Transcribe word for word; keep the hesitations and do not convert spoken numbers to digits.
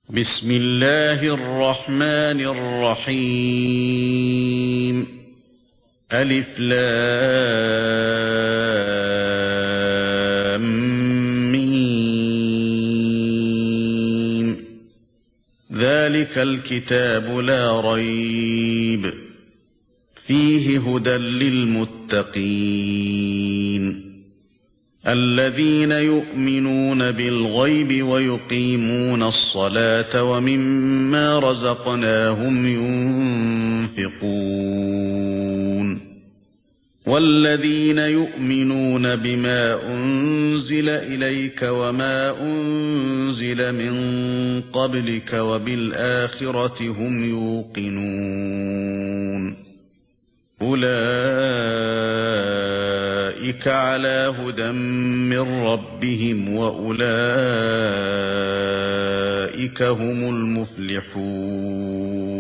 بسم الله الرحمن الرحيم ألف لام ميم ذلك الكتاب لا ريب فيه هدى للمتقين الذين يؤمنون بالغيب ويقيمون الصلاة ومما رزقناهم ينفقون والذين يؤمنون بما أنزل إليك وما أنزل من قبلك وبالآخرة هم يوقنون أولئك على هدى من ربهم وأولئك هم المفلحون.